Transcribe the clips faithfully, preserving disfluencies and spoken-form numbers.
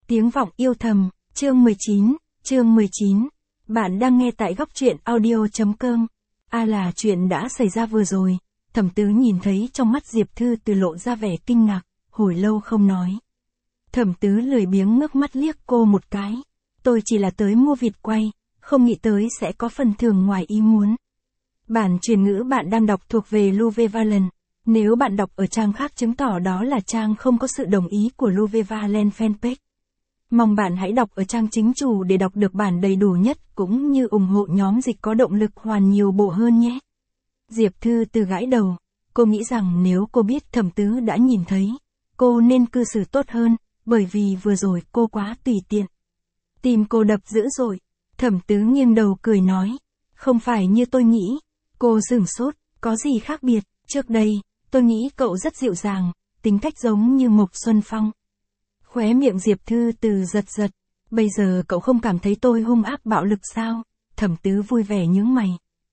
Tiếng vọng yêu thầm, chương mười chín, chương mười chín. Bạn đang nghe tại góc truyện audio.com. À là chuyện đã xảy ra vừa rồi. Thẩm Tứ nhìn thấy trong mắt Diệp Thư Từ lộ ra vẻ kinh ngạc, hồi lâu không nói. Thẩm Tứ lười biếng ngước mắt liếc cô một cái. Tôi chỉ là tới mua vịt quay, không nghĩ tới sẽ có phần thưởng ngoài ý muốn. Bản truyền ngữ bạn đang đọc thuộc về Luvevalent. Nếu bạn đọc ở trang khác chứng tỏ đó là trang không có sự đồng ý của Luvevalent fanpage. Mong bạn hãy đọc ở trang chính chủ để đọc được bản đầy đủ nhất cũng như ủng hộ nhóm dịch có động lực hoàn nhiều bộ hơn nhé. Diệp Thư Từ gãi đầu, cô nghĩ rằng nếu cô biết Thẩm Tứ đã nhìn thấy, cô nên cư xử tốt hơn, bởi vì vừa rồi cô quá tùy tiện. Tim cô đập dữ dội, Thẩm Tứ nghiêng đầu cười nói, không phải như tôi nghĩ. Cô sửng sốt, có gì khác biệt, trước đây, tôi nghĩ cậu rất dịu dàng, tính cách giống như Mộc Xuân Phong. Khóe miệng Diệp Thư Từ giật giật, bây giờ cậu không cảm thấy tôi hung ác bạo lực sao? Thẩm Tứ vui vẻ nhướng mày.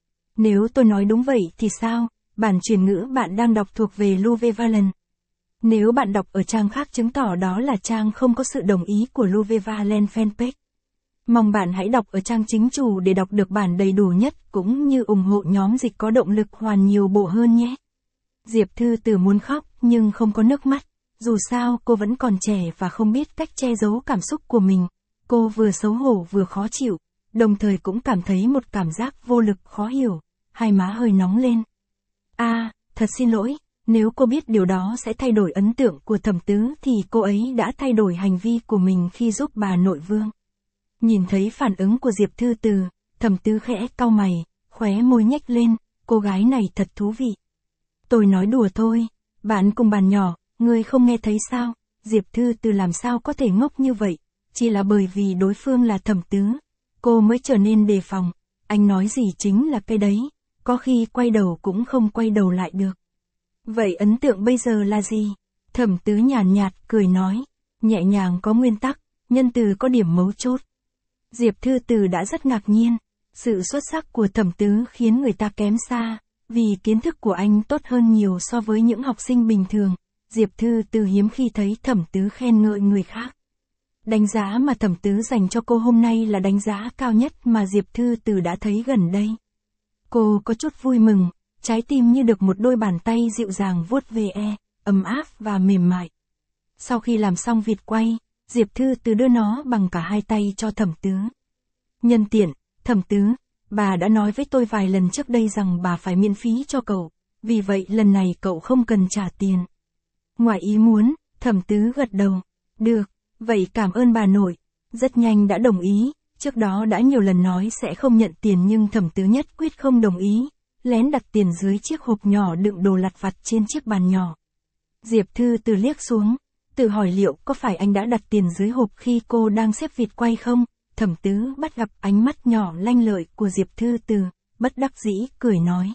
Nếu tôi nói đúng vậy thì sao? Bản truyền ngữ bạn đang đọc thuộc về Luvevalent. Nếu bạn đọc ở trang khác chứng tỏ đó là trang không có sự đồng ý của Luvevalent fanpage. Mong bạn hãy đọc ở trang chính chủ để đọc được bản đầy đủ nhất cũng như ủng hộ nhóm dịch có động lực hoàn nhiều bộ hơn nhé. Diệp Thư Từ muốn khóc nhưng không có nước mắt. Dù sao cô vẫn còn trẻ và không biết cách che giấu cảm xúc của mình. Cô vừa xấu hổ vừa khó chịu, đồng thời cũng cảm thấy một cảm giác vô lực khó hiểu, hai má hơi nóng lên. À, thật xin lỗi, nếu cô biết điều đó sẽ thay đổi ấn tượng của Thẩm Tứ thì cô ấy đã thay đổi hành vi của mình khi giúp bà nội Vương. Nhìn thấy phản ứng của Diệp Thư Từ, Thẩm Tứ khẽ cau mày, khóe môi nhếch lên, cô gái này thật thú vị. Tôi nói đùa thôi, bạn cùng bàn nhỏ, ngươi không nghe thấy sao? Diệp Thư Từ làm sao có thể ngốc như vậy, chỉ là bởi vì đối phương là Thẩm Tứ, cô mới trở nên đề phòng, anh nói gì chính là cái đấy, có khi quay đầu cũng không quay đầu lại được. Vậy ấn tượng bây giờ là gì? Thẩm Tứ nhàn nhạt, nhạt cười nói, nhẹ nhàng có nguyên tắc, nhân từ có điểm mấu chốt. Diệp Thư Từ đã rất ngạc nhiên, sự xuất sắc của Thẩm Tứ khiến người ta kém xa, vì kiến thức của anh tốt hơn nhiều so với những học sinh bình thường. Diệp Thư Từ hiếm khi thấy Thẩm Tứ khen ngợi người khác. Đánh giá mà Thẩm Tứ dành cho cô hôm nay là đánh giá cao nhất mà Diệp Thư Từ đã thấy gần đây. Cô có chút vui mừng, trái tim như được một đôi bàn tay dịu dàng vuốt ve, ấm áp và mềm mại. Sau khi làm xong vịt quay, Diệp Thư Từ đưa nó bằng cả hai tay cho Thẩm Tứ. Nhân tiện, Thẩm Tứ, bà đã nói với tôi vài lần trước đây rằng bà phải miễn phí cho cậu, vì vậy lần này cậu không cần trả tiền. Ngoài ý muốn, Thẩm Tứ gật đầu. Được, vậy cảm ơn bà nội. Rất nhanh đã đồng ý, trước đó đã nhiều lần nói sẽ không nhận tiền nhưng Thẩm Tứ nhất quyết không đồng ý, lén đặt tiền dưới chiếc hộp nhỏ đựng đồ lặt vặt trên chiếc bàn nhỏ. Diệp Thư Từ liếc xuống, tự hỏi liệu có phải anh đã đặt tiền dưới hộp khi cô đang xếp vịt quay không? Thẩm Tứ bắt gặp ánh mắt nhỏ lanh lợi của Diệp Thư Từ, bất đắc dĩ cười nói.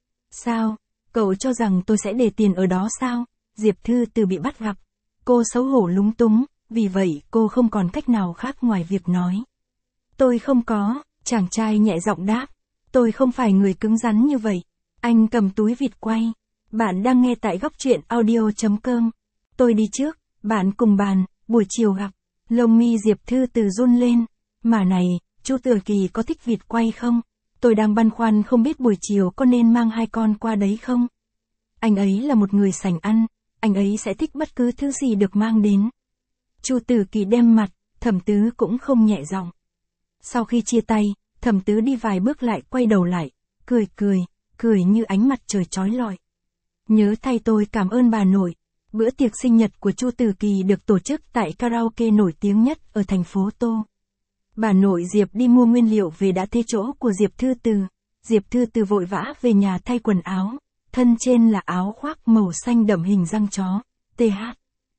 Sao, cậu cho rằng tôi sẽ để tiền ở đó sao? Diệp Thư Từ bị bắt gặp, cô xấu hổ lúng túng, vì vậy cô không còn cách nào khác ngoài việc nói. Tôi không có, chàng trai nhẹ giọng đáp, tôi không phải người cứng rắn như vậy. Anh cầm túi vịt quay, bạn đang nghe tại góc truyện audio.com. Tôi đi trước, bạn cùng bàn, buổi chiều gặp. Lông mi Diệp Thư Từ run lên, mà này, chú Tử Kỳ có thích vịt quay không? Tôi đang băn khoăn không biết buổi chiều có nên mang hai con qua đấy không? Anh ấy là một người sành ăn. Anh ấy sẽ thích bất cứ thứ gì được mang đến. Chu Tử Kỳ đem mặt, Thẩm Tứ cũng không nhẹ giọng. Sau khi chia tay, Thẩm Tứ đi vài bước lại quay đầu lại, cười cười, cười như ánh mặt trời chói lọi. Nhớ thay tôi cảm ơn bà nội. Bữa tiệc sinh nhật của Chu Tử Kỳ được tổ chức tại karaoke nổi tiếng nhất ở thành phố Tô. Bà nội Diệp đi mua nguyên liệu về đã thế chỗ của Diệp Thư Từ. Diệp Thư Từ vội vã về nhà thay quần áo. Thân trên là áo khoác màu xanh đậm hình răng chó, tê hát.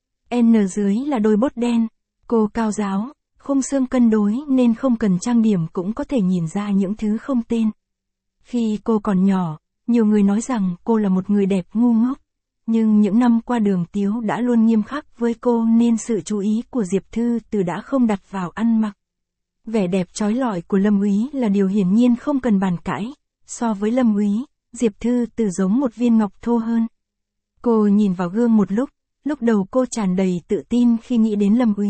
N dưới là đôi bốt đen. Cô cao ráo, khung xương cân đối nên không cần trang điểm cũng có thể nhìn ra những thứ không tên. Khi cô còn nhỏ, nhiều người nói rằng cô là một người đẹp ngu ngốc. Nhưng những năm qua Đường Tiếu đã luôn nghiêm khắc với cô nên sự chú ý của Diệp Thư Từ đã không đặt vào ăn mặc. Vẻ đẹp chói lọi của Lâm Úy là điều hiển nhiên không cần bàn cãi. So với Lâm Úy, Diệp Thư Từ giống một viên ngọc thô hơn. Cô nhìn vào gương một lúc, lúc đầu cô tràn đầy tự tin khi nghĩ đến Lâm Úy,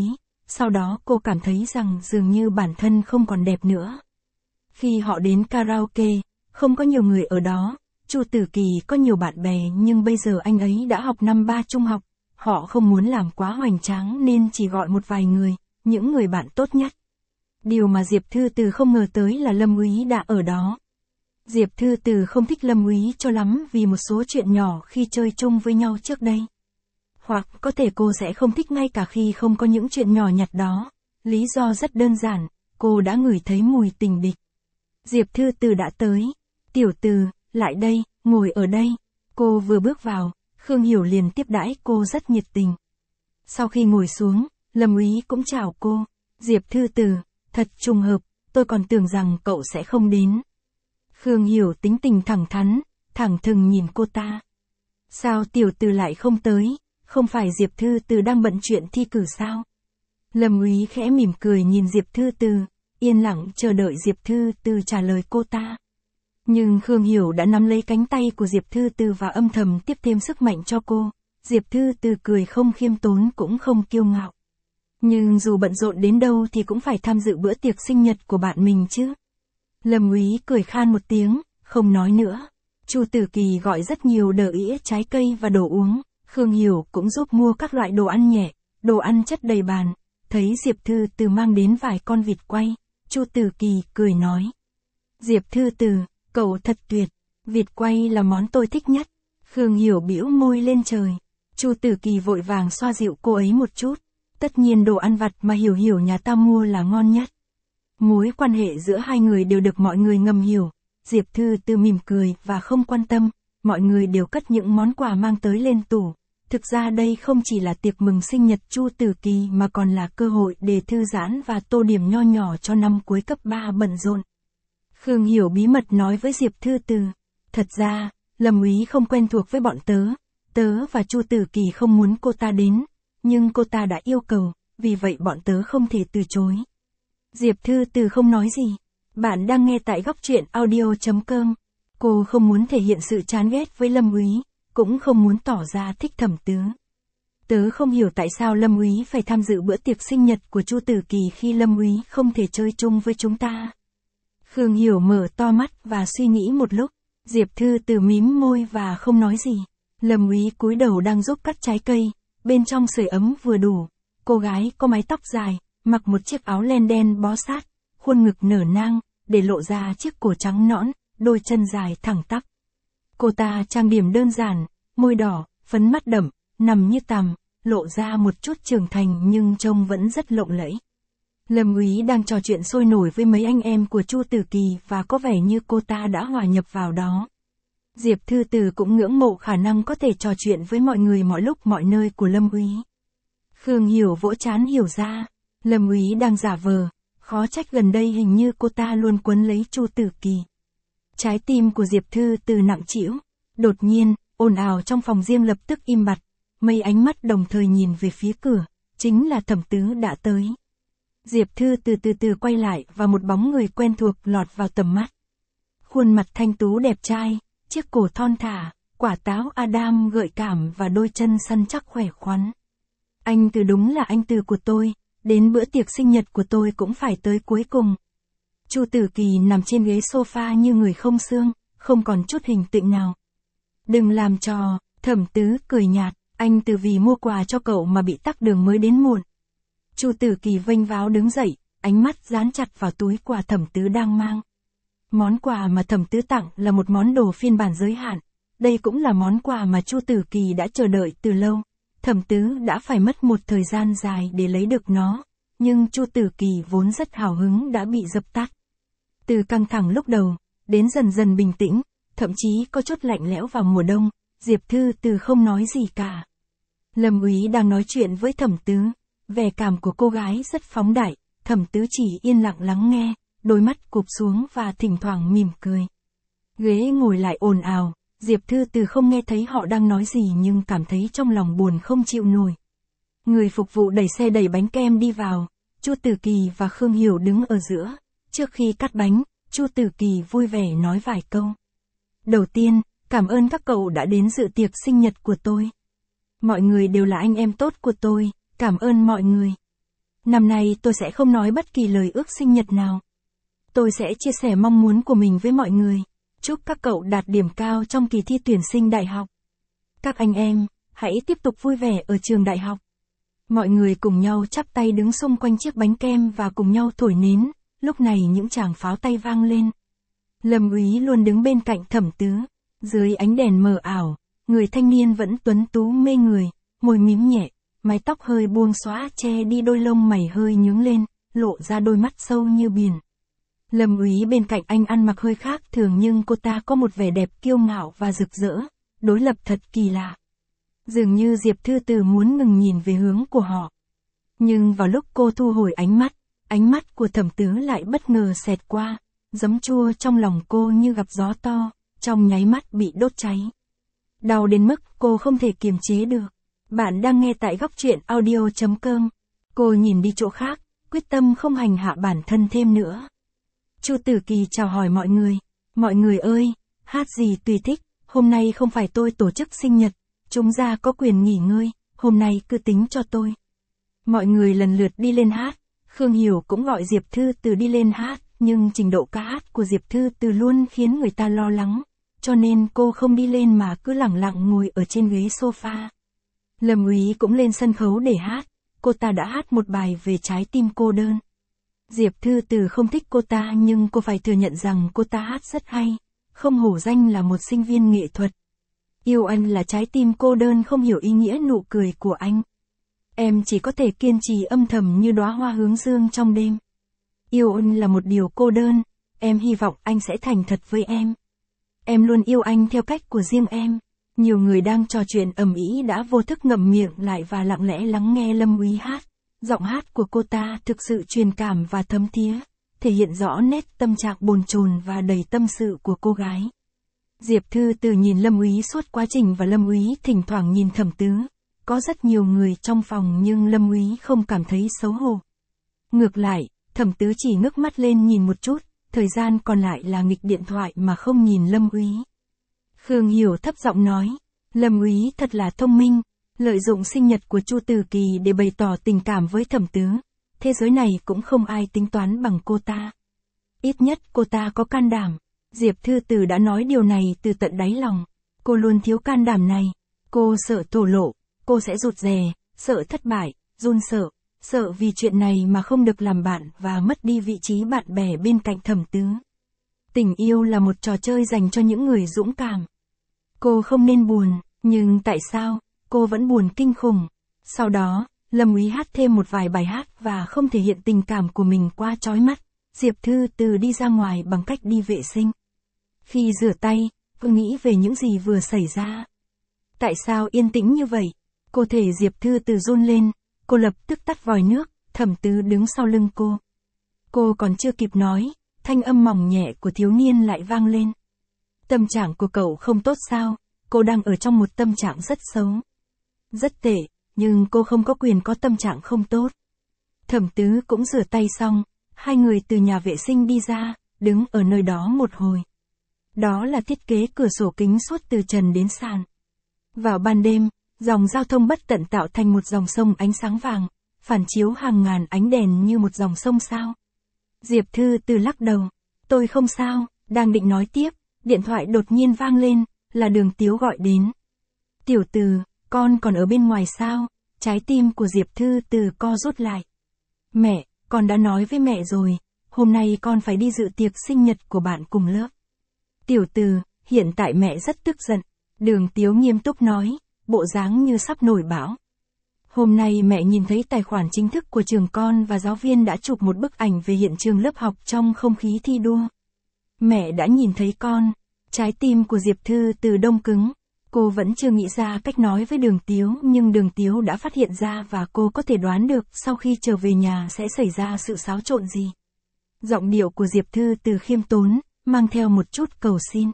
sau đó cô cảm thấy rằng dường như bản thân không còn đẹp nữa. Khi họ đến karaoke, không có nhiều người ở đó, Chu Tử Kỳ có nhiều bạn bè nhưng bây giờ anh ấy đã học năm ba trung học, họ không muốn làm quá hoành tráng nên chỉ gọi một vài người, những người bạn tốt nhất. Điều mà Diệp Thư Từ không ngờ tới là Lâm Úy đã ở đó. Diệp Thư Từ không thích Lâm Úy cho lắm vì một số chuyện nhỏ khi chơi chung với nhau trước đây. Hoặc có thể cô sẽ không thích ngay cả khi không có những chuyện nhỏ nhặt đó. Lý do rất đơn giản, cô đã ngửi thấy mùi tình địch. Diệp Thư Từ đã tới. Tiểu Từ, lại đây, ngồi ở đây. Cô vừa bước vào, Khương Hiểu liền tiếp đãi cô rất nhiệt tình. Sau khi ngồi xuống, Lâm Úy cũng chào cô. Diệp Thư Từ, thật trùng hợp, tôi còn tưởng rằng cậu sẽ không đến. Khương Hiểu tính tình thẳng thắn, thẳng thừng nhìn cô ta. Sao Tiểu Từ lại không tới, không phải Diệp Thư Từ đang bận chuyện thi cử sao? Lâm Úy khẽ mỉm cười nhìn Diệp Thư Từ, yên lặng chờ đợi Diệp Thư Từ trả lời cô ta. Nhưng Khương Hiểu đã nắm lấy cánh tay của Diệp Thư Từ và âm thầm tiếp thêm sức mạnh cho cô. Diệp Thư Từ cười không khiêm tốn cũng không kiêu ngạo. Nhưng dù bận rộn đến đâu thì cũng phải tham dự bữa tiệc sinh nhật của bạn mình chứ. Lâm Úy cười khan một tiếng, không nói nữa. Chu Tử Kỳ gọi rất nhiều đờ ĩa trái cây và đồ uống. Khương Hiểu cũng giúp mua các loại đồ ăn nhẹ, đồ ăn chất đầy bàn. Thấy Diệp Thư Từ mang đến vài con vịt quay, Chu Tử Kỳ cười nói. Diệp Thư Từ, cậu thật tuyệt, vịt quay là món tôi thích nhất. Khương Hiểu bĩu môi lên trời. Chu Tử Kỳ vội vàng xoa dịu cô ấy một chút. Tất nhiên đồ ăn vặt mà Hiểu Hiểu nhà ta mua là ngon nhất. Mối quan hệ giữa hai người đều được mọi người ngầm hiểu. Diệp Thư Từ mỉm cười và không quan tâm, mọi người đều cất những món quà mang tới lên tủ. Thực ra đây không chỉ là tiệc mừng sinh nhật Chu Tử Kỳ mà còn là cơ hội để thư giãn và tô điểm nho nhỏ cho năm cuối cấp ba bận rộn. Khương Hiểu bí mật nói với Diệp Thư Từ. Thật ra, Lâm Úy không quen thuộc với bọn tớ. Tớ và Chu Tử Kỳ không muốn cô ta đến. Nhưng cô ta đã yêu cầu, vì vậy bọn tớ không thể từ chối. Diệp Thư Từ không nói gì. Bạn đang nghe tại góc truyện audio chấm com. Cô không muốn thể hiện sự chán ghét với Lâm Úy, cũng không muốn tỏ ra thích Thẩm Tứ. Tớ không hiểu tại sao Lâm Úy phải tham dự bữa tiệc sinh nhật của Chu Tử Kỳ khi Lâm Úy không thể chơi chung với chúng ta. Khương Hiểu mở to mắt và suy nghĩ một lúc. Diệp Thư Từ mím môi và không nói gì. Lâm Úy cúi đầu đang giúp cắt trái cây, bên trong sưởi ấm vừa đủ. Cô gái có mái tóc dài, mặc một chiếc áo len đen bó sát, khuôn ngực nở nang, để lộ ra chiếc cổ trắng nõn, đôi chân dài thẳng tắp. Cô ta trang điểm đơn giản, môi đỏ, phấn mắt đậm, nằm như tằm, lộ ra một chút trưởng thành nhưng trông vẫn rất lộng lẫy. Lâm Úy đang trò chuyện sôi nổi với mấy anh em của Chu Tử Kỳ và có vẻ như cô ta đã hòa nhập vào đó. Diệp Thư Từ cũng ngưỡng mộ khả năng có thể trò chuyện với mọi người mọi lúc mọi nơi của Lâm Úy. Khương Hiểu vỗ trán hiểu ra, Lâm Úy đang giả vờ, khó trách gần đây hình như cô ta luôn quấn lấy Chu Tử Kỳ. Trái tim của Diệp Thư Từ nặng trĩu, đột nhiên, ồn ào trong phòng riêng lập tức im bặt, mấy ánh mắt đồng thời nhìn về phía cửa, chính là Thẩm Tứ đã tới. Diệp Thư Từ từ từ quay lại và một bóng người quen thuộc lọt vào tầm mắt. Khuôn mặt thanh tú đẹp trai, chiếc cổ thon thả, quả táo Adam gợi cảm và đôi chân săn chắc khỏe khoắn. Anh Từ đúng là anh Từ của tôi, đến bữa tiệc sinh nhật của tôi cũng phải tới cuối cùng. Chu Tử Kỳ nằm trên ghế sofa như người không xương, không còn chút hình tượng nào. Đừng làm trò, Thẩm Tứ cười nhạt, anh Từ vì mua quà cho cậu mà bị tắc đường mới đến muộn. Chu Tử Kỳ vênh váo đứng dậy, ánh mắt dán chặt vào túi quà Thẩm Tứ đang mang. Món quà mà Thẩm Tứ tặng là một món đồ phiên bản giới hạn. Đây cũng là món quà mà Chu Tử Kỳ đã chờ đợi từ lâu. Thẩm Tứ đã phải mất một thời gian dài để lấy được nó, nhưng Chu Tử Kỳ vốn rất hào hứng đã bị dập tắt. Từ căng thẳng lúc đầu, đến dần dần bình tĩnh, thậm chí có chút lạnh lẽo vào mùa đông, Diệp Thư Từ không nói gì cả. Lâm Úy đang nói chuyện với Thẩm Tứ, vẻ cảm của cô gái rất phóng đại, Thẩm Tứ chỉ yên lặng lắng nghe, đôi mắt cụp xuống và thỉnh thoảng mỉm cười. Ghế ngồi lại ồn ào, Diệp Thư Từ không nghe thấy họ đang nói gì nhưng cảm thấy trong lòng buồn không chịu nổi. Người phục vụ đẩy xe đẩy bánh kem đi vào, Chu Tử Kỳ và Khương Hiểu đứng ở giữa. Trước khi cắt bánh, Chu Tử Kỳ vui vẻ nói vài câu. Đầu tiên, cảm ơn các cậu đã đến dự tiệc sinh nhật của tôi. Mọi người đều là anh em tốt của tôi, cảm ơn mọi người. Năm nay tôi sẽ không nói bất kỳ lời ước sinh nhật nào. Tôi sẽ chia sẻ mong muốn của mình với mọi người. Chúc các cậu đạt điểm cao trong kỳ thi tuyển sinh đại học. Các anh em, hãy tiếp tục vui vẻ ở trường đại học. Mọi người cùng nhau chắp tay đứng xung quanh chiếc bánh kem và cùng nhau thổi nến. Lúc này những tràng pháo tay vang lên. Lâm Úy luôn đứng bên cạnh Thẩm Tứ. Dưới ánh đèn mờ ảo, người thanh niên vẫn tuấn tú mê người, môi mím nhẹ, mái tóc hơi buông xõa che đi đôi lông mày hơi nhướng lên, lộ ra đôi mắt sâu như biển. Lâm Úy bên cạnh anh ăn mặc hơi khác thường nhưng cô ta có một vẻ đẹp kiêu ngạo và rực rỡ, đối lập thật kỳ lạ. Dường như Diệp Thư Từ muốn ngừng nhìn về hướng của họ. Nhưng vào lúc cô thu hồi ánh mắt, ánh mắt của Thẩm Tứ lại bất ngờ xẹt qua, giấm chua trong lòng cô như gặp gió to, trong nháy mắt bị đốt cháy. Đau đến mức cô không thể kiềm chế được. Bạn đang nghe tại góc truyện audio chấm com. Cô nhìn đi chỗ khác, quyết tâm không hành hạ bản thân thêm nữa. Chu Tử Kỳ chào hỏi mọi người. Mọi người ơi, hát gì tùy thích, hôm nay không phải tôi tổ chức sinh nhật, chúng ta có quyền nghỉ ngơi, hôm nay cứ tính cho tôi. Mọi người lần lượt đi lên hát, Khương Hiểu cũng gọi Diệp Thư Từ đi lên hát, nhưng trình độ ca hát của Diệp Thư Từ luôn khiến người ta lo lắng, cho nên cô không đi lên mà cứ lẳng lặng ngồi ở trên ghế sofa. Lâm Úy cũng lên sân khấu để hát, cô ta đã hát một bài về trái tim cô đơn. Diệp Thư Từ không thích cô ta nhưng cô phải thừa nhận rằng cô ta hát rất hay, không hổ danh là một sinh viên nghệ thuật. Yêu anh là trái tim cô đơn không hiểu ý nghĩa nụ cười của anh. Em chỉ có thể kiên trì âm thầm như đóa hoa hướng dương trong đêm. Yêu anh là một điều cô đơn, em hy vọng anh sẽ thành thật với em. Em luôn yêu anh theo cách của riêng em. Nhiều người đang trò chuyện ầm ĩ đã vô thức ngậm miệng lại và lặng lẽ lắng nghe Lâm Úy hát. Giọng hát của cô ta thực sự truyền cảm và thấm thía, thể hiện rõ nét tâm trạng bồn chồn và đầy tâm sự của cô gái. Diệp Thư Từ nhìn Lâm Úy suốt quá trình và Lâm Úy thỉnh thoảng nhìn Thẩm Tứ. Có rất nhiều người trong phòng nhưng Lâm Úy không cảm thấy xấu hổ. Ngược lại, Thẩm Tứ chỉ ngước mắt lên nhìn một chút, thời gian còn lại là nghịch điện thoại mà không nhìn Lâm Úy. Khương Hiểu thấp giọng nói, Lâm Úy thật là thông minh, lợi dụng sinh nhật của Chu Tử Kỳ để bày tỏ tình cảm với Thẩm Tứ. Thế giới này cũng không ai tính toán bằng cô ta. Ít nhất cô ta có can đảm. Diệp Thư Từ đã nói điều này từ tận đáy lòng. Cô luôn thiếu can đảm này. Cô sợ thổ lộ, cô sẽ rụt rè, sợ thất bại, run sợ, sợ vì chuyện này mà không được làm bạn và mất đi vị trí bạn bè bên cạnh Thẩm Tứ. Tình yêu là một trò chơi dành cho những người dũng cảm. Cô không nên buồn, nhưng tại sao, cô vẫn buồn kinh khủng. Sau đó, Lâm Úy hát thêm một vài bài hát và không thể hiện tình cảm của mình qua chói mắt. Diệp Thư Từ đi ra ngoài bằng cách đi vệ sinh. Khi rửa tay, cô nghĩ về những gì vừa xảy ra. Tại sao yên tĩnh như vậy? Cô thể Diệp Thư Từ run lên, cô lập tức tắt vòi nước, Thẩm Tứ đứng sau lưng cô. Cô còn chưa kịp nói, thanh âm mỏng nhẹ của thiếu niên lại vang lên. Tâm trạng của cậu không tốt sao? Cô đang ở trong một tâm trạng rất xấu. Rất tệ, nhưng cô không có quyền có tâm trạng không tốt. Thẩm Tứ cũng rửa tay xong, hai người từ nhà vệ sinh đi ra, đứng ở nơi đó một hồi. Đó là thiết kế cửa sổ kính suốt từ trần đến sàn. Vào ban đêm, dòng giao thông bất tận tạo thành một dòng sông ánh sáng vàng, phản chiếu hàng ngàn ánh đèn như một dòng sông sao. Diệp Thư Từ lắc đầu, tôi không sao, đang định nói tiếp, điện thoại đột nhiên vang lên, là Đường Tiếu gọi đến. Tiểu Từ, con còn ở bên ngoài sao? Trái tim của Diệp Thư Từ co rút lại. Mẹ, con đã nói với mẹ rồi, hôm nay con phải đi dự tiệc sinh nhật của bạn cùng lớp. Tiểu Từ, hiện tại mẹ rất tức giận. Đường Tiếu nghiêm túc nói, bộ dáng như sắp nổi bão. Hôm nay mẹ nhìn thấy tài khoản chính thức của trường con và giáo viên đã chụp một bức ảnh về hiện trường lớp học trong không khí thi đua. Mẹ đã nhìn thấy con. Trái tim của Diệp Thư Từ đông cứng. Cô vẫn chưa nghĩ ra cách nói với Đường Tiếu nhưng Đường Tiếu đã phát hiện ra và cô có thể đoán được sau khi trở về nhà sẽ xảy ra sự xáo trộn gì. Giọng điệu của Diệp Thư Từ khiêm tốn, mang theo một chút cầu xin.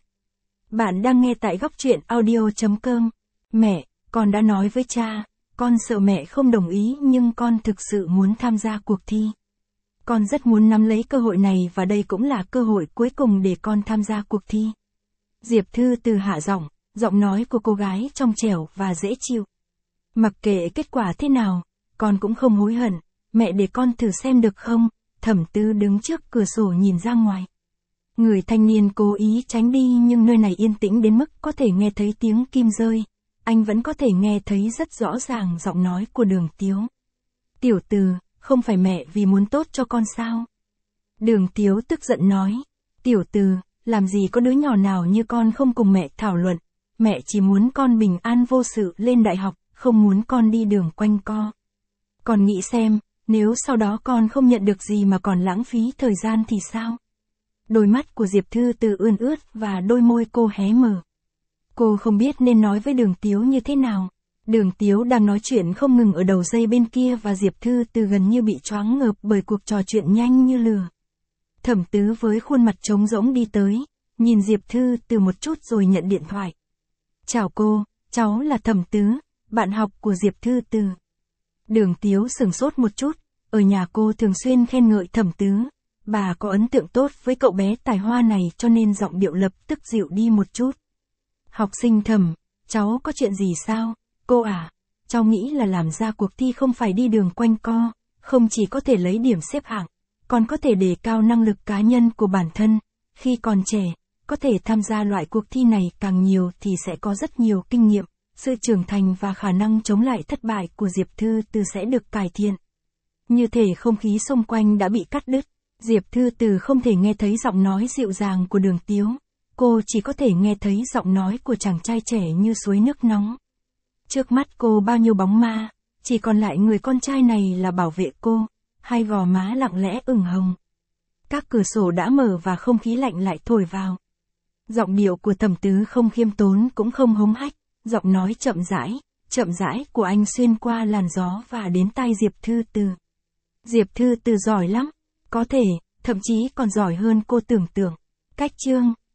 Bạn đang nghe tại góc truyện audio chấm com. Mẹ, con đã nói với cha, con sợ mẹ không đồng ý nhưng con thực sự muốn tham gia cuộc thi. Con rất muốn nắm lấy cơ hội này và đây cũng là cơ hội cuối cùng để con tham gia cuộc thi. Diệp Thư Từ hạ giọng, giọng nói của cô gái trong trẻo và dễ chịu. Mặc kệ kết quả thế nào, con cũng không hối hận, mẹ để con thử xem được không? Thẩm Tứ đứng trước cửa sổ nhìn ra ngoài. Người thanh niên cố ý tránh đi nhưng nơi này yên tĩnh đến mức có thể nghe thấy tiếng kim rơi. Anh vẫn có thể nghe thấy rất rõ ràng giọng nói của Đường Tiếu. Tiểu Từ, không phải mẹ vì muốn tốt cho con sao? Đường Tiếu tức giận nói. Tiểu Từ, làm gì có đứa nhỏ nào như con không cùng mẹ thảo luận. Mẹ chỉ muốn con bình an vô sự lên đại học, không muốn con đi đường quanh co. Con nghĩ xem, nếu sau đó con không nhận được gì mà còn lãng phí thời gian thì sao? Đôi mắt của Diệp Thư Từ ươn ướt và đôi môi cô hé mở. Cô không biết nên nói với Đường Tiếu như thế nào. Đường Tiếu đang nói chuyện không ngừng ở đầu dây bên kia và Diệp Thư Từ gần như bị choáng ngợp bởi cuộc trò chuyện nhanh như lửa. Thẩm Tứ với khuôn mặt trống rỗng đi tới, nhìn Diệp Thư Từ một chút rồi nhận điện thoại. Chào cô, cháu là Thẩm Tứ, bạn học của Diệp Thư Từ. Đường Tiếu sửng sốt một chút, ở nhà cô thường xuyên khen ngợi Thẩm Tứ. Bà có ấn tượng tốt với cậu bé tài hoa này cho nên giọng điệu lập tức dịu đi một chút. Học sinh Thẩm, cháu có chuyện gì sao? Cô à, cháu nghĩ là làm ra cuộc thi không phải đi đường quanh co, không chỉ có thể lấy điểm xếp hạng, còn có thể đề cao năng lực cá nhân của bản thân. Khi còn trẻ, có thể tham gia loại cuộc thi này càng nhiều thì sẽ có rất nhiều kinh nghiệm, sự trưởng thành và khả năng chống lại thất bại của Diệp Thư Từ sẽ được cải thiện. Như thể không khí xung quanh đã bị cắt đứt, Diệp Thư Từ không thể nghe thấy giọng nói dịu dàng của Đường Tiếu. Cô chỉ có thể nghe thấy giọng nói của chàng trai trẻ như suối nước nóng. Trước mắt cô bao nhiêu bóng ma, chỉ còn lại người con trai này là bảo vệ cô, hai gò má lặng lẽ ửng hồng. Các cửa sổ đã mở và không khí lạnh lại thổi vào. Giọng điệu của Thẩm Tứ không khiêm tốn cũng không hống hách, giọng nói chậm rãi, chậm rãi của anh xuyên qua làn gió và đến tai Diệp Thư Từ. Diệp Thư Từ giỏi lắm, có thể, thậm chí còn giỏi hơn cô tưởng tượng. Cách chương